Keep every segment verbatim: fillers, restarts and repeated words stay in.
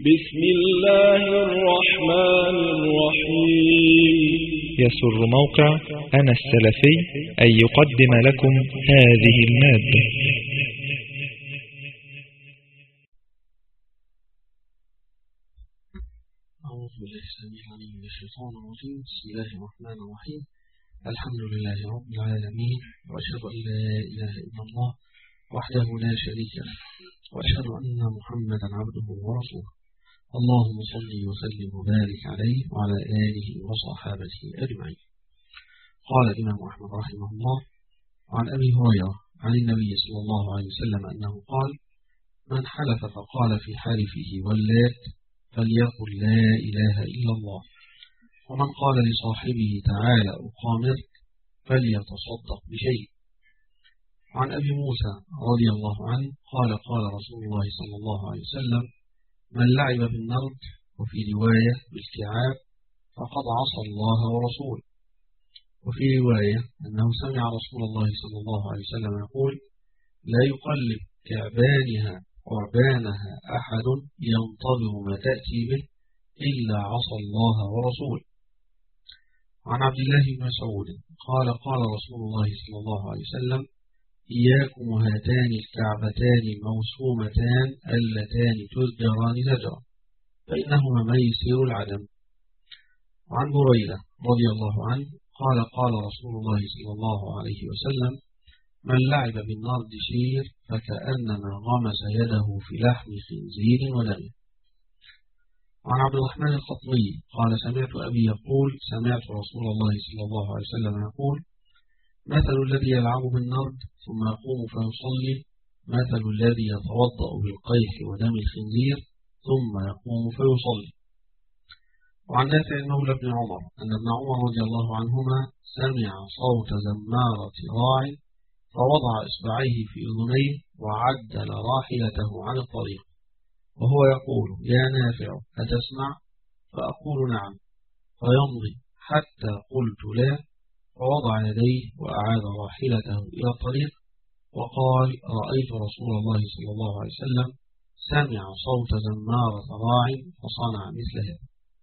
بسم الله الرحمن الرحيم. يسر موقع أنا السلفي أن يقدم لكم هذه المادة. أعوذ بالله السميع العليم من الشيطان الرجيم. بسم الله الرحمن الرحيم. الحمد لله رب العالمين، وأشهد أن لا إله إلا الله وحده لا شريك له، وأشهد أن محمدا عبده ورسوله. اللهم صل وسلم وبارك عليه وعلى آله وصحابته أجمعين. قال الإمام أحمد رحمه الله عن أبي هريرة عن النبي صلى الله عليه وسلم أنه قال: من حلف فقال في حلفه واللات فليقل لا إله إلا الله، ومن قال لصاحبه تعالى أقامرك فليتصدق بشيء. عن أبي موسى رضي الله عنه قال: قال رسول الله صلى الله عليه وسلم: من لعب بالنرد وفي رواية بالكعاب فقد عصى الله ورسوله. وفي رواية أنه سمع رسول الله صلى الله عليه وسلم يقول: لا يقلب كعبانها عربانها أحد ينتظر ما تأتي به إلا عصى الله ورسوله. عن عبد الله بن مسعود قال: قال رسول الله صلى الله عليه وسلم: إياكم هاتان الكعبتان الموسومتان اللتان تزجران زجرا فإنهما ميسر العدم. وعن بريدة رضي الله عنه قال: قال رسول الله صلى الله عليه وسلم: من لعب بالنرد شير فكأنما غمس يده في لحم خنزير ودمه. وعن عبد الرحمن الخطمي قال: سمعت أبي يقول: سمعت رسول الله صلى الله عليه وسلم يقول: مثل الذي يلعب بالنرد ثم يقوم فيصلي مثل الذي يتوضأ بالقيح ودم الخنزير ثم يقوم فيصلي. وعن نافع مولى بن عمر أن ابن عمر رضي الله عنهما سمع صوت زمارة راع فوضع إصبعيه في أذنيه وعدل راحلته عن الطريق وهو يقول: يا نافع أتسمع؟ فأقول: نعم. فيمضي حتى قلت لا، فوضع يديه وأعاد راحلته إلى الطريق وقال: رأيت رسول الله صلى الله عليه وسلم سمع صوت زمارة راع فصنع مثل هذا.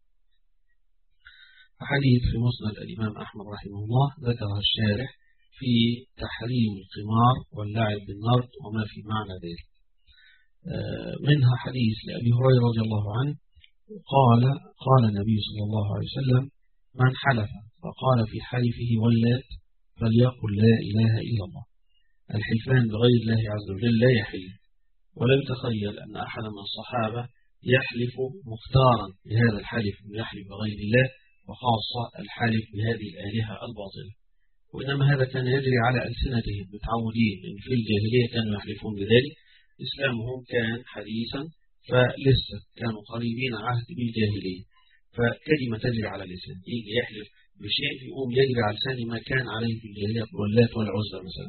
حديث في مسند الإمام أحمد رحمه الله ذكرها الشارح في تحريم القمار واللعب بالنرد وما في معنى ذلك. منها حديث لأبي هريرة رضي الله عنه قال: قال النبي صلى الله عليه وسلم: من حلف فقال في حلفه واللات فليقل لا إله إلا الله. الحلفان بغير الله عز وجل لا يحل، ولا يتخيل أن أحد من الصحابة يحلف مختارا بهذا الحلف أن يحلف بغير الله، وخاصة الحلف بهذه الآلهة الباطلة. وإنما هذا كان يجري على ألسنتهم متعودين إن في الجاهلية كانوا يحلفون بذلك. إسلامهم كان حديثا فلسه كانوا قريبين عهد بالجاهلية، فكلمة تجري على اللسان، يجي يحلف بشيء يقوم يجري على لسان ما كان عليه في الجاهلية واللات والعزى مثلا،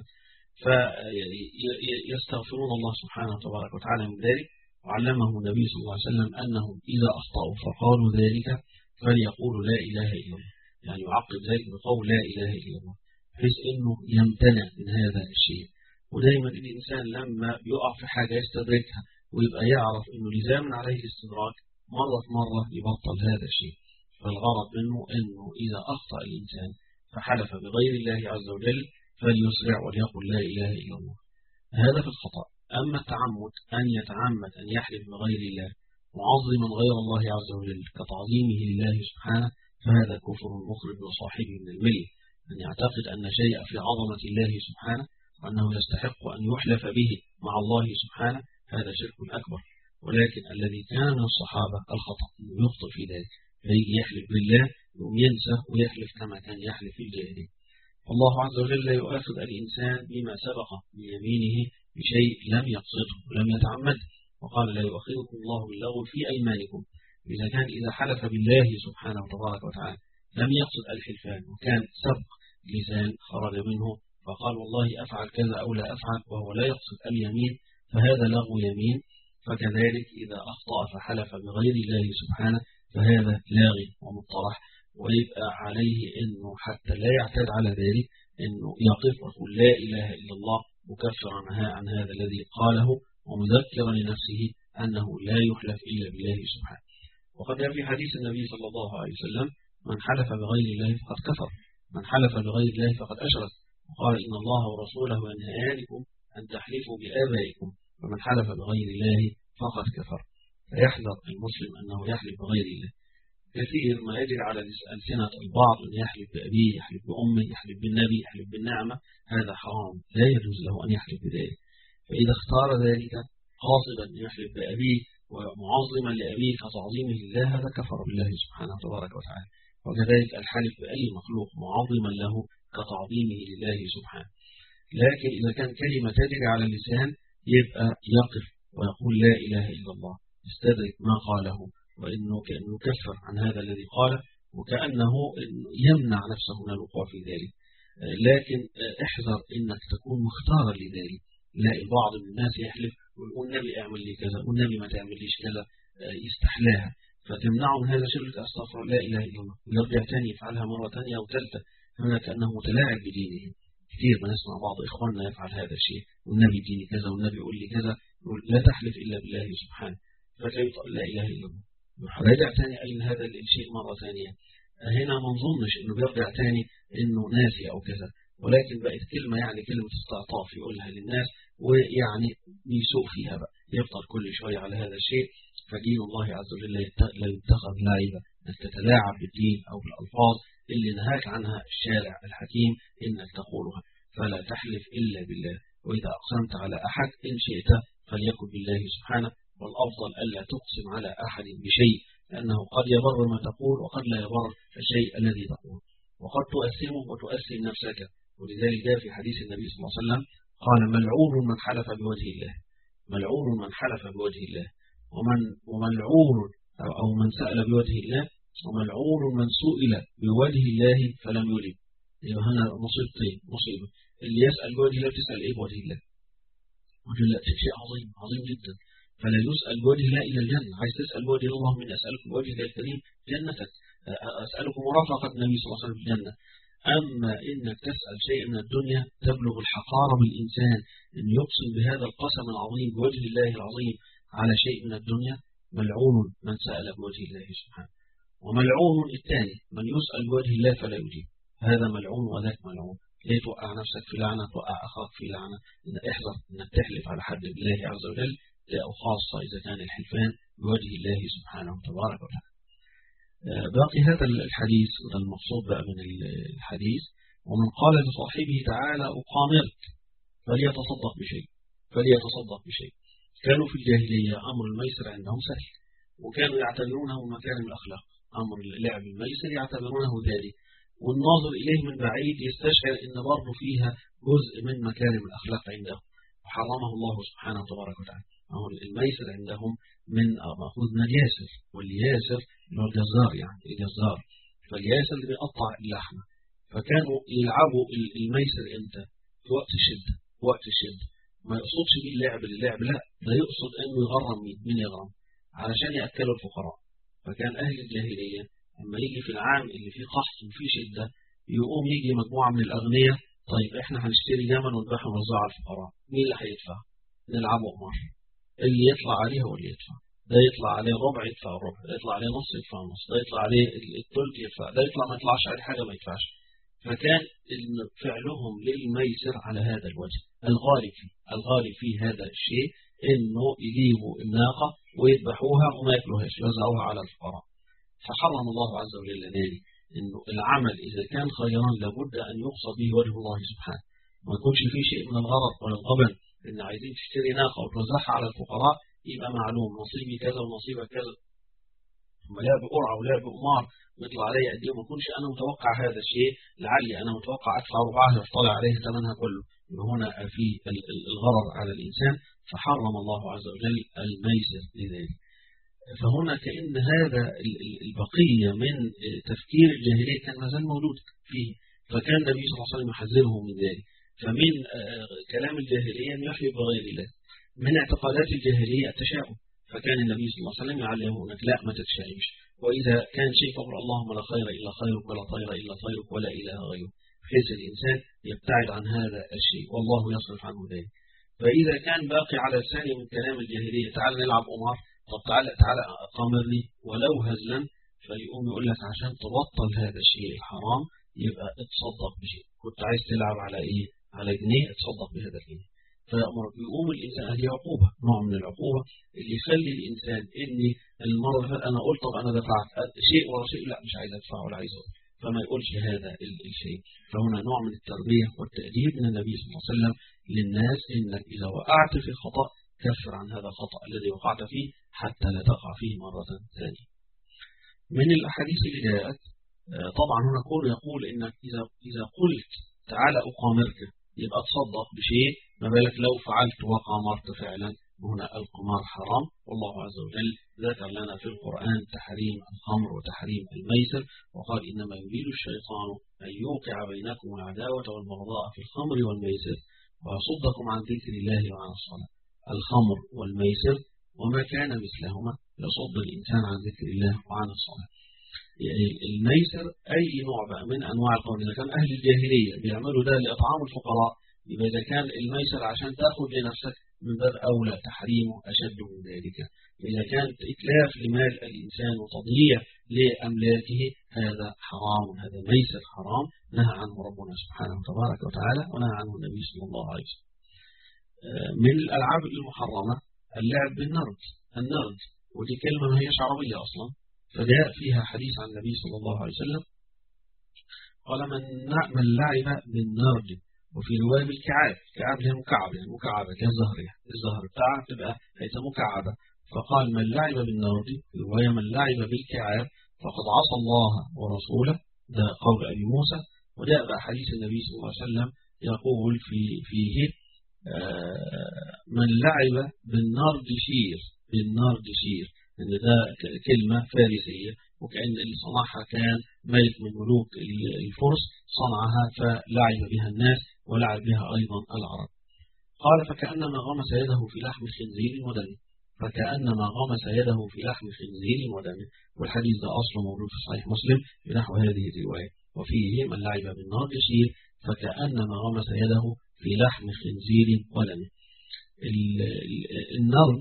فيستغفرون الله سبحانه وتبارك وتعالى من ذلك. وعلمه النبي صلى الله عليه وسلم أنهم إذا أخطأوا فقالوا ذلك فليقولوا لا إله إلا الله، يعني يعقب ذلك بقول لا إله إلا الله، بحيث أنه يمتنع من هذا الشيء. ودائما الإنسان لما بيقع في حاجة يستدركها ويبقى يعرف أنه لزاما عليه الاستدراك مرة مرة يبطل هذا الشيء. فالغرض منه أنه إذا أخطأ الإنسان فحلف بغير الله عز وجل فليسرع وليقل لا إله إلا الله، هذا في الخطأ. أما التعمد أن يتعمد أن يحلف بغير الله معظما غير الله عز وجل كتعظيمه لله سبحانه، فهذا كفر مخرج وصاحبه من الملة. أن يعتقد أن شيء في عظمة الله سبحانه وأنه يستحق أن يحلف به مع الله سبحانه، هذا شرك أكبر. ولكن الذي كان من الصحابة الخطأ أنه يخطئ في ذلك، فيجي يحلف بالله يقوم ينسى ويحلف كما كان يحلف في الجاهلية. الله عز وجل لا يؤاخذ الإنسان بما سبق من يمينه بشيء لم يقصده ولم يتعمد، وقال: لا يؤاخذكم الله باللغو في أيمانكم. إذا كان إذا حلف بالله سبحانه وتبارك وتعالى لم يقصد الحلفان وكان سبق لسان خرج منه فقال والله أفعل كذا أو لا أفعل وهو لا يقصد اليمين، فهذا لغو يمين. فكذلك إذا أخطأ فحلف بغير الله سبحانه فهذا لاغي ومطرح، ويبقى عليه أنه حتى لا يعتاد على ذلك أنه يقف ويقول لا إله إلا الله مكفرا عن هذا الذي قاله ومذكرا لنفسه أنه لا يحلف إلا بالله سبحانه. وقد جاء في حديث النبي صلى الله عليه وسلم: من حلف بغير الله فقد كفر، من حلف بغير الله فقد أشرك. وقال: إن الله ورسوله ينهيانكم أن تحلفوا بآبائكم، ومن حلف بغير الله فقد كفر. فيحذر المسلم أنه يحلف بغير الله. كثير ما يجري على ألسنة البعض أن يحلف بأبيه، يحلف بأمه، يحلف بالنبي، يحلف بالنعمة. هذا حرام، لا يجوز له أن يحلف بذلك. فإذا اختار ذلك قاصدا أن يحلف بأبيه ومعظما لأبيه كتعظيمه لله، هذا كفر بالله سبحانه تبارك وتعالى. وكذلك الحلف بأي مخلوق معظما له كتعظيمه لله سبحانه. لكن إذا كان كلمة تجري على اللسان يبقى يقف ويقول لا إله إلا الله، يستدرك ما قاله، وإنه كأنه يكفر عن هذا الذي قاله، وكأنه يمنع نفسه من الوقوع في ذلك. لكن احذر إنك تكون مختارا لذلك. لا، بعض من الناس يحلف والنبي اعمل لي كذا، والنبي ما تعمل ليش كذا، يستحلاها، فتمنعه من هذا الشيء. أستغفر لا إله إلا الله، ويرجع ثاني يفعلها مرة ثانية أو ثالثة، هنا كأنه متلاعب بدينه. كثير ما نسمع بعض إخواننا يفعل هذا الشيء: والنبي ديني كذا، والنبي يقول لي كذا. لا تحلف إلا بالله سبحانه، فتلاقي لا إله إلا الله، رجع ثاني أين هذا الشيء مرة ثانية. هنا ما نظنش إنه بيرجع ثاني إنه ناسي أو كذا، ولكن بقت كلمة يعني كلمة استعطاف يقولها للناس، ويعني بيسوء فيها بقى، يفضل كل شوية على هذا الشيء. فدين الله عز وجل لا يتخذ لعبة، أنك تتلاعب بالدين أو بالألفاظ اللي نهاك عنها الشارع الحكيم إنك تقولها. فلا تحلف إلا بالله، وإذا أقسمت على أحد إن شئت فليكن بالله سبحانه، والأفضل ألا تقسم على أحد بشيء، لأنه قد يبر ما تقول وقد لا يبر الشيء الذي تقول، وقد تؤثمه وتؤثم نفسك. ولذلك جاء في حديث النبي صلى الله عليه وسلم قال: ملعون من حلف بوجه الله، ملعون من حلف بوجه الله، ومن وملعون أو من سأل بوجه الله، وملعون من سئل بوجه الله فلم يلب. يبقى هنا مصيبتين، مصيبة اللي يسأل بوجه الله، تسأل إيه بوجه الله؟ وجه الله شيء عظيم عظيم جدا، فلا يسأل بوجه الله إلى الجنة. عايز تسأل بوجه الله، من أسألك بوجه الله الكريم جنتك، أسألكم مرافقة النبي صلى الله عليه وسلم في الجنة. أما إنك تسأل شيء من الدنيا تبلغ الحقارة بالإنسان أن يقسم بهذا القسم العظيم بوجه الله العظيم على شيء من الدنيا. ملعون من سأل بوجه الله سبحانه. وملعون الثاني من يسأل بوجه الله فلا يجيب، هذا ملعون وذاك ملعون. ليه توقع نفسك في لعنة، توقع أخاك في لعنة؟ إن احذر أنك تحلف على حد بالله عز وجل، أو خاصة إذا كان الحلفان بوجه الله سبحانه وتبارك وتعالى. باقي هذا الحديث، وده المقصود بقى من الحديث: ومن قال لصاحبه تعالى أقامرك فليتصدق بشيء، فليتصدق بشيء. كانوا في الجاهلية أمر الميسر عندهم سهل، وكانوا يعتبرونه من مكارم الأخلاق. أمر لعب الميسر يعتبرونه ذلك، والناظر إليه من بعيد يستشعر أن برضه فيها جزء من مكارم الأخلاق عندهم، وحرمه الله سبحانه وتبارك وتعالى. أمر الميسر عندهم من مأخوذ من الياسر، والياسر اللي هو الجزار، يعني الجزار، فالياسر اللي بيقطع اللحمة. فكانوا يلعبوا الميسر امتى؟ في وقت الشدة، وقت الشدة. ما يقصدش بيه اللعب للعب، لا، ده يقصد انه يغرم مين؟ مين يغرم؟ علشان يأكلوا الفقراء. فكان أهل الجاهلية لما يجي في العام اللي فيه قحط وفيه شدة، يقوم يجي مجموعة من الأغنياء: طيب احنا هنشتري جمل ونذبحه ونوزعه على الفقراء، مين اللي هيدفع؟ نلعبه قمار، اللي يطلع عليه هو اللي يدفع. ده يطلع عليه ربع يدفع ربع، ده يطلع عليه نص يدفع نص، ده يطلع عليه الثلث يدفع، ده يطلع ما يطلعش عليه حاجة ما يدفعش. فكان فعلهم للميسر على هذا الوجه. الغالب فيه الغالب في هذا الشيء انه يجيبوا الناقة ويذبحوها وما ياكلوهاش، يوزعوها على الفقراء. فحرم الله عز وجل ذلك، انه العمل اذا كان خيرا لابد ان يقصد به وجه الله سبحانه، ما يكونش فيه شيء من الغرض ولا الغبن، ان عايزين تشتري ناقة وتوزعها على الفقراء يبقى معلوم نصيبي كذا ونصيبك كذا، ثم لا بقرعة ولا بقمار ويطلع علي قد ايه، وما اكونش انا متوقع هذا الشيء، لعلي انا متوقع ادفع ربعها يطلع عليه ثمنها كله. هنا في الغرر على الانسان، فحرم الله عز وجل الميسر لذلك. فهنا كأن هذا البقية من تفكير الجاهلية كان ما زال موجود فيه، فكان النبي صلى الله عليه وسلم يحذره من ذلك. فمن كلام الجاهلية أن يحلف بغير الله، من اعتقادات الجاهلية التشاؤم، فكان النبي صلى الله عليه وسلم يعلمه أنك لا، ما تتشائمش، وإذا كان شيء فقل اللهم لا خير إلا خيرك ولا طير إلا طيرك ولا إله غيرك، بحيث الإنسان يبتعد عن هذا الشيء والله يصرف عنه ذلك. فإذا كان باقي على لساني من كلام الجاهلية تعال نلعب قمار، طب تعال تعال قامرني ولو هزلا، فيقوم يقول لك عشان تبطل هذا الشيء الحرام يبقى اتصدق بشيء، كنت عايز تلعب على ايه؟ على جنيه، اتصدق بهذا الجنيه. فيأمر يقوم الإنسان، هذه عقوبة، نوع من العقوبة اللي يخلي الإنسان إني المرة اللي فاتت أنا قلت طب أنا دفعت شيء ورا شيء، لا مش عايز أدفع ولا عايز أقول، فما يقولش هذا الشيء. فهنا نوع من التربية والتأديب من النبي صلى الله عليه وسلم للناس، إنك إذا وقعت في خطأ كفر عن هذا الخطأ الذي وقعت فيه حتى لا تقع فيه مرة ثانية. من الأحاديث اللي جاءت طبعا هنا كون يقول إنك إذا إذا قلت تعالى أقامرك يبقى تصدق بشيء، ما بالك لو فعلت وقامرت فعلا. هنا القمار حرام، والله عز وجل ذكر لنا في القرآن تحريم الخمر وتحريم الميسر، وقال إنما يريد الشيطان أن يوقع بينكم العداوة والبغضاء في الخمر والميسر ويصدكم عن ذكر الله وعن الصلاة. الخمر والميسر وما كان مثلهما يصد الإنسان عن ذكر الله وعن الصلاة. يعني الميسر أي نوع بقى من أنواع القمر، إذا كان أهل الجاهلية بيعملوا ده لإطعام الفقراء، يبقى إذا كان الميسر عشان تأخذ لنفسك من باب أولى تحريمه أشد من ذلك. إذا كان إتلاف لمال الإنسان وتضييع لأملاكه هذا حرام، هذا ميسر حرام نهى عنه ربنا سبحانه وتبارك وتعالى ونهى عنه النبي صلى الله عليه وسلم. من الألعاب المحرمة اللعب بالنرد. النرد ودي كلمة ما هيش عربية أصلا، فجاء فيها حديث عن النبي صلى الله عليه وسلم قال من من لعب بالنرد، وفي رواية بالكعاب، كعاب هي مكعب يعني مكعبة كالزهر، يعني الزهر بتاعها تبقى ليس مكعبة، فقال من لعب بالنرد، في رواية من لعب بالكعاب فقد عصى الله ورسوله، ده قول أبي موسى. وجاء بقى حديث النبي صلى الله عليه وسلم يقول في فيه من لعب بالنرد شير، بالنرد شير، إن ده كلمة فارسية، وكأن اللي صنعها كان ملك من ملوك الفرس صنعها فلعب بها الناس ولعب بها أيضا العرب. قال فكأنما غمس يده في لحم خنزير ودمه، فكأنما غمس يده في لحم خنزير ودمه. والحديث ده أصله موجود في صحيح مسلم بنحو هذه الرواية، وفيه من لعب بالنرد شير فكأنما غمس يده في لحم خنزير ودمه. النرد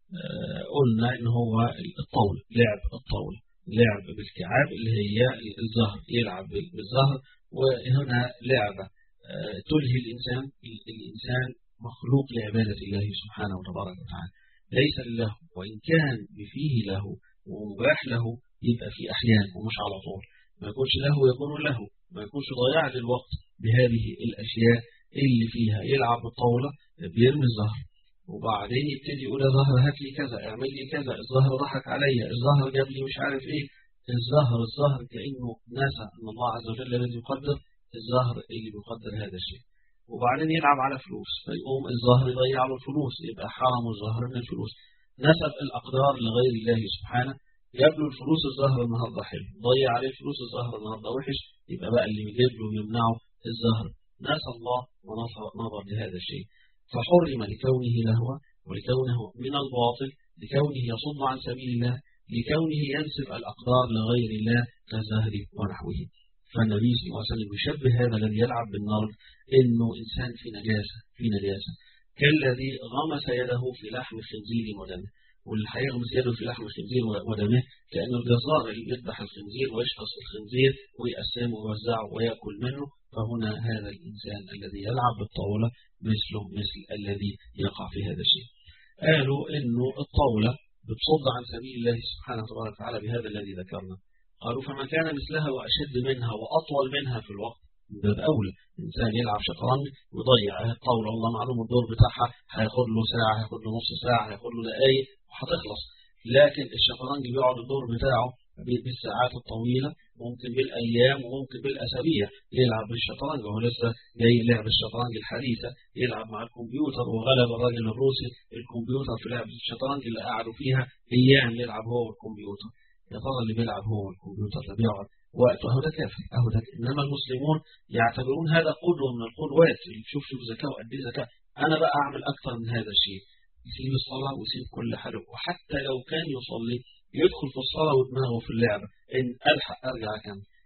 قلنا إن هو الطاولة، لعب الطاولة، لعب بالكعاب اللي هي الزهر، يلعب بالزهر. وهنا لعبة تلهي الإنسان، الإنسان مخلوق لعبادة الله سبحانه وتبارك وتعالى، ليس له، وإن كان بفيه له ومباح له يبقى في أحيان ومش على طول، ما يكونش له يكون له، ما يكونش ضياع للوقت بهذه الأشياء اللي فيها. يلعب بالطاولة بيرمي الزهر وبعدين يبتدي يقول الظهر هات لي كذا، اعمل لي كذا، الظهر ضحك عليا، الظهر جاب لي مش عارف ايه، الظهر الظهر كأنه نسى ان الله عز وجل الذي يقدر، الظهر اللي بيقدر هذا الشيء. وبعدين يلعب على فلوس فيقوم الظهر يضيع له الفلوس، يبقى حرم الظهر من الفلوس، نسب الأقدار لغير الله سبحانه، جاب له الفلوس الظهر النهارده حلو، ضيع عليه الفلوس الظهر النهارده وحش، يبقى بقى اللي يجيب له يمنعه الظهر، نسى الله ونظر لهذا الشيء، فحرم لكونه لهوى، ولكونه من الباطل، لكونه يصد عن سبيل الله، لكونه ينسب الأقدار لغير الله كالزهر ونحوه. فالنبي صلى الله عليه وسلم يشبه هذا الذي يلعب بالنار إنه إنسان في نجاسة، في نجاسة كالذي غمس يده في لحم خنزير ودمه. واللي هيغمس يده في لحم الخنزير ودمه كأنه الجزار اللي يذبح الخنزير ويشخص الخنزير ويقسمه ويوزعه ويأكل منه. فهنا هذا الإنسان الذي يلعب بالطاولة مثله مثل الذي يقع في هذا الشيء. قالوا إنه الطاولة بتصد عن سبيل الله سبحانه وتعالى بهذا الذي ذكرنا. قالوا فما كان مثلها وأشد منها وأطول منها في الوقت باب أولى. إنسان يلعب شطرنج ويضيع الطاولة، والله معلوم الدور بتاعها هياخد له ساعة، هياخد له نص ساعة، هياخد له دقايق وهتخلص. لكن الشطرنج بيقعد الدور بتاعه بالساعات الطويلة، ممكن بالأيام وممكن بالأسابيع يلعب بالشطرنج، وهو لسه جاي لعب الشطرنج الحديثة يلعب مع الكمبيوتر، وغلب الراجل الروسي الكمبيوتر في لعبة الشطرنج اللي قعدوا فيها أيام يلعب هو والكمبيوتر. يا ترى اللي بيلعب هو والكمبيوتر ده بيقعد وقته، أهو ده كافر، أهو ده. إنما المسلمون يعتبرون هذا قدوة من القدوات، شوف شوف ذكاء وقد إيه ذكاء، أنا بقى أعمل أكثر من هذا الشيء، يسيب الصلاة ويسيب كل حاجة، وحتى لو كان يصلي يدخل في الصلاة ودماغه في اللعبة، إن ألحق أرجع كم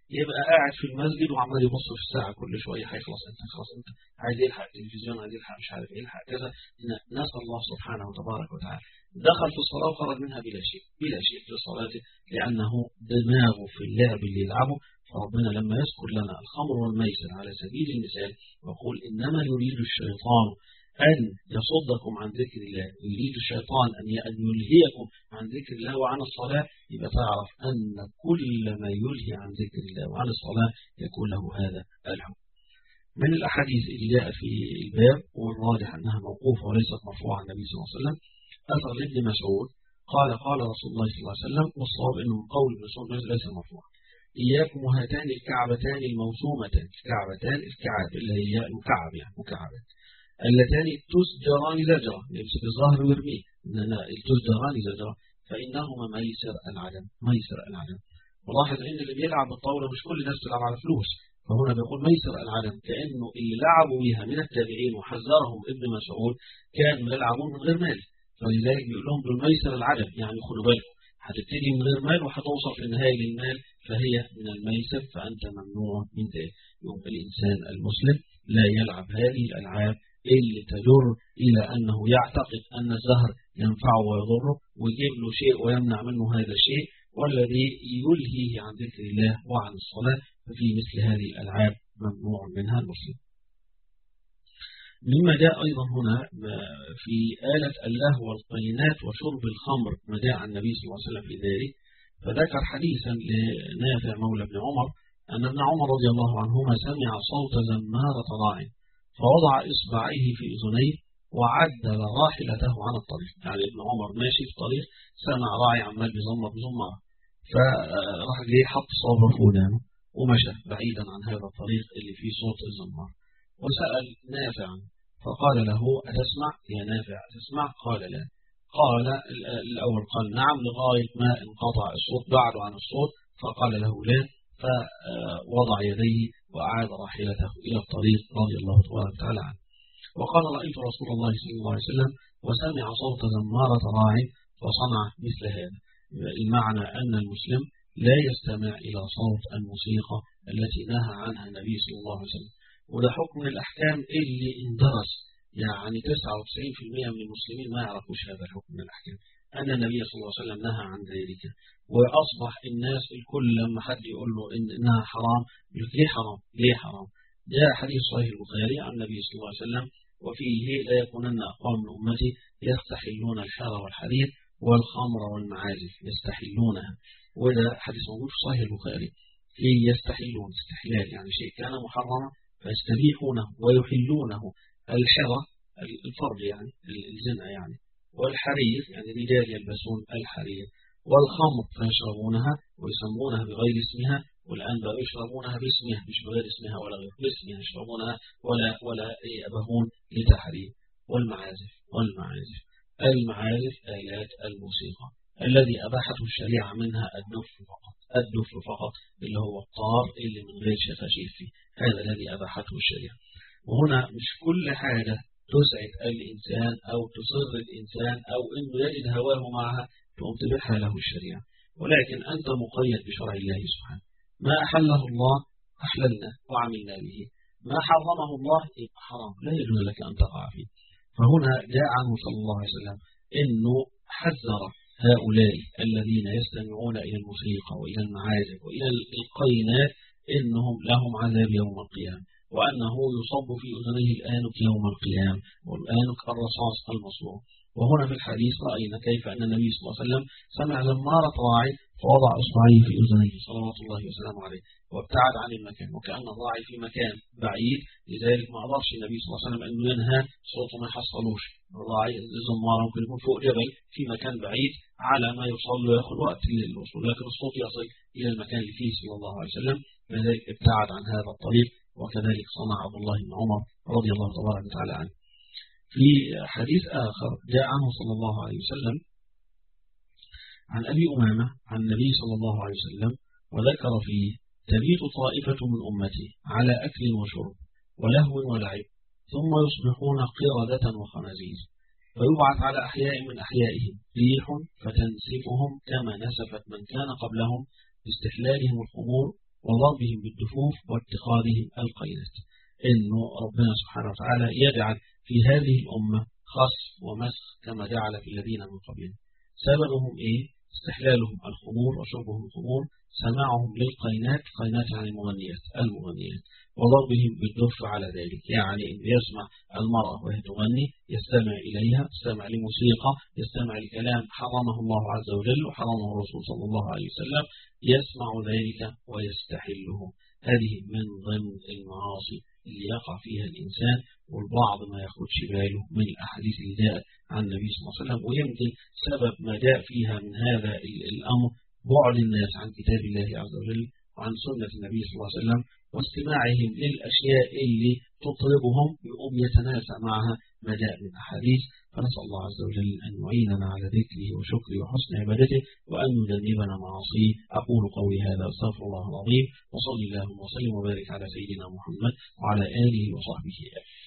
يبقى قاعد في المسجد وعمال يبص في الساعة كل شوية، هيخلص انت خلاص انت عايز يلحق التلفزيون، عايز يلحق مش عارف ايه، يلحق كذا. نسأل الله سبحانه وتبارك وتعالى دخل في الصلاة وخرج منها بلا شيء بلا شيء في صلاته، لأنه دماغه في اللعب اللي يلعبه. فربنا لما يذكر لنا الخمر والميسر على سبيل المثال ويقول إنما يريد الشيطان أن يصدكم عن ذكر الله، يريد الشيطان أن يلهيكم عن ذكر الله وعن الصلاة، يبقى تعرف أن كل ما يلهي عن ذكر الله وعن الصلاة يكون له هذا الحكم. من الأحاديث اللي جاء في الباب والراجح أنها موقوفة وليست مرفوعة عن النبي صلى الله عليه وسلم أثر لابن مسعود قال قال رسول الله صلى الله عليه وسلم، والصواب أنه من قول ابن مسعود ليس مرفوع: إياكم وهاتان الكعبتان الموسومتان، الكعبتان الكعاب اللي هي المكعب يعني مكعبات، اللتان تسجران زجرة، يمسك الظهر ويرميه، إننا تسجران زجرة فإنهما ميسر العدم ميسر العدم. ولاحظ إن اللي بيلعب بالطاولة مش كل الناس بتلعب على فلوس، فهنا بيقول ميسر العدم كأنه اللي لعبوا بها من التابعين وحذرهم ابن مسعود كانوا يلعبون من غير مال، فلذلك بيقول لهم بالميسر العدم، يعني خدوا بالكم هتبتدي من غير مال وهتوصل في النهاية للمال، فهي من الميسر فأنت ممنوع من ذلك. يبقى الإنسان المسلم لا يلعب هذه الألعاب اللي تجر إلى أنه يعتقد أن الزهر ينفعه ويضره ويجيب له شيء ويمنع منه هذا الشيء، والذي يلهيه عن ذكر الله وعن الصلاة، ففي مثل هذه الألعاب ممنوع منها المسلم. مما جاء أيضا هنا في آلة اللهو والقينات وشرب الخمر ما جاء عن النبي صلى الله عليه وسلم في ذلك، فذكر حديثا لنافع مولى بن عمر أن ابن عمر رضي الله عنهما سمع صوت زمارة راع فوضع إصبعيه في أذنيه وعدل راحلته عن الطريق. يعني ابن عمر ماشي في الطريق سمع راعي عمال بيزمر بزمارة، فراح جاي حط صوبه في ودانه ومشى بعيدا عن هذا الطريق اللي فيه صوت الزمار، وسأل نافعا فقال له: أتسمع يا نافع أتسمع؟ قال لا. قال الأول قال نعم لغاية ما انقطع الصوت بعده عن الصوت، فقال له لا، فوضع يديه وأعاد راحلته إلى الطريق رضي الله تبارك وتعالى عنه. وقال: رأيت رسول الله صلى الله عليه وسلم وسمع صوت زمارة راع فصنع مثل هذا. المعنى أن المسلم لا يستمع إلى صوت الموسيقى التي نهى عنها النبي صلى الله عليه وسلم، وده حكم الأحكام اللي اندرس، يعني تسعة وتسعين بالمئة من المسلمين ما يعرفوش هذا الحكم من الأحكام، أن النبي صلى الله عليه وسلم نهى عن ذلك. وأصبح الناس الكل لما حد يقول له إن إنها حرام يقول ليه حرام؟ ليه حرام؟ جاء حديث صحيح البخاري عن النبي صلى الله عليه وسلم وفيه: لا يكونن أقوام من أمتي يستحلون الحر والحرير والخمر والمعازف يستحلونها. وده حديث موجود في صحيح البخاري، في يستحلون استحلال يعني شيء كان محرما فيستبيحونه ويحلونه، الحرة الفرج يعني الزنا يعني، والحرير يعني رجال يلبسون الحرير، والخمر فيشربونها ويسمونها بغير اسمها، والآن بقوا يشربونها باسمها مش بغير اسمها ولا غير باسمها يشربونها ولا ولا يأبهون لتحريم. والمعازف والمعازف المعازف آلات الموسيقى الذي أباحته الشريعة منها الدف فقط، الدف فقط اللي هو الطار اللي من غير شفاشيف فيه، هذا الذي أباحته الشريعة. وهنا مش كل حاجة تسعد الإنسان أو تصر الإنسان أو إنه يجد هواه معها تقوم تبيحها له الشريعة، ولكن أنت مقيد بشرع الله سبحانه. ما أحله الله أحللنا وعملنا به، ما حرمه الله يبقى حرام لا يجوز لك أن تقع فيه. فهنا جاء عنه صلى الله عليه وسلم إنه حذر هؤلاء الذين يستمعون إلى الموسيقى وإلى المعازف وإلى القينات إنهم لهم عذاب يوم القيامة، وأنه يصب في أذنيه الآنك يوم القيامة، والآنك الرصاص المصروع. وهنا في الحديث رأينا كيف أن النبي صلى الله عليه وسلم سمع زمارة راعي فوضع إصبعيه في أذنيه صلوات الله وسلامه عليه وابتعد عن المكان، وكأن الراعي في مكان بعيد، لذلك ما قدرش النبي صلى الله عليه وسلم أنه ينهى صوته ما يحصلوش. الراعي الزمارة ممكن يكون فوق جبل في مكان بعيد على ما يوصل له يأخذ وقت للوصول، لكن الصوت يصل إلى المكان اللي فيه صلى الله عليه وسلم، لذلك ابتعد عن هذا الطريق. وكذلك صنع عبد الله بن عمر رضي الله تبارك وتعالى عنه. في حديث آخر جاء عنه صلى الله عليه وسلم عن أبي أمامة عن النبي صلى الله عليه وسلم وذكر فيه: تبيت طائفة من أمتي على أكل وشرب ولهو ولعب ثم يصبحون قردة وخنازير، فيبعث على أحياء من أحيائهم ريح فتنسفهم كما نسفت من كان قبلهم باستحلالهم الخمور وضربهم بالدفوف واتخاذهم القينات. إنه ربنا سبحانه وتعالى يجعل في هذه الأمة خصف ومسخ كما جعل في الذين من قبلهم. سببهم إيه؟ استحلالهم الخمور وشربهم الخمور، سماعهم للقينات، قينات عن المغنيات المغنيات، وضربهم بالدف على ذلك. يعني إن يسمع المرأة وهي تغني يستمع إليها، يستمع لموسيقى، يستمع لكلام حرمه الله عز وجل وحرمه الرسول صلى الله عليه وسلم، يسمع ذلك ويستحله. هذه من ضمن المعاصي اللي يقع فيها الإنسان، والبعض ما ياخدش باله من الأحاديث اللي جاءت عن النبي صلى الله عليه وسلم. ويمكن سبب ما جاء فيها من هذا الأمر بعد الناس عن كتاب الله عز وجل وعن سنة النبي صلى الله عليه وسلم، واستماعهم للأشياء اللي تطربهم يقوم يتنافى معها ما جاء من أحاديث. فنسأل الله عز وجل أن يعيننا على ذكره وشكره وحسن عبادته، وأن يجنبنا معاصيه. أقول قولي هذا واستغفر الله العظيم، وصلي اللهم وسلم وبارك على سيدنا محمد وعلى آله وصحبه آله.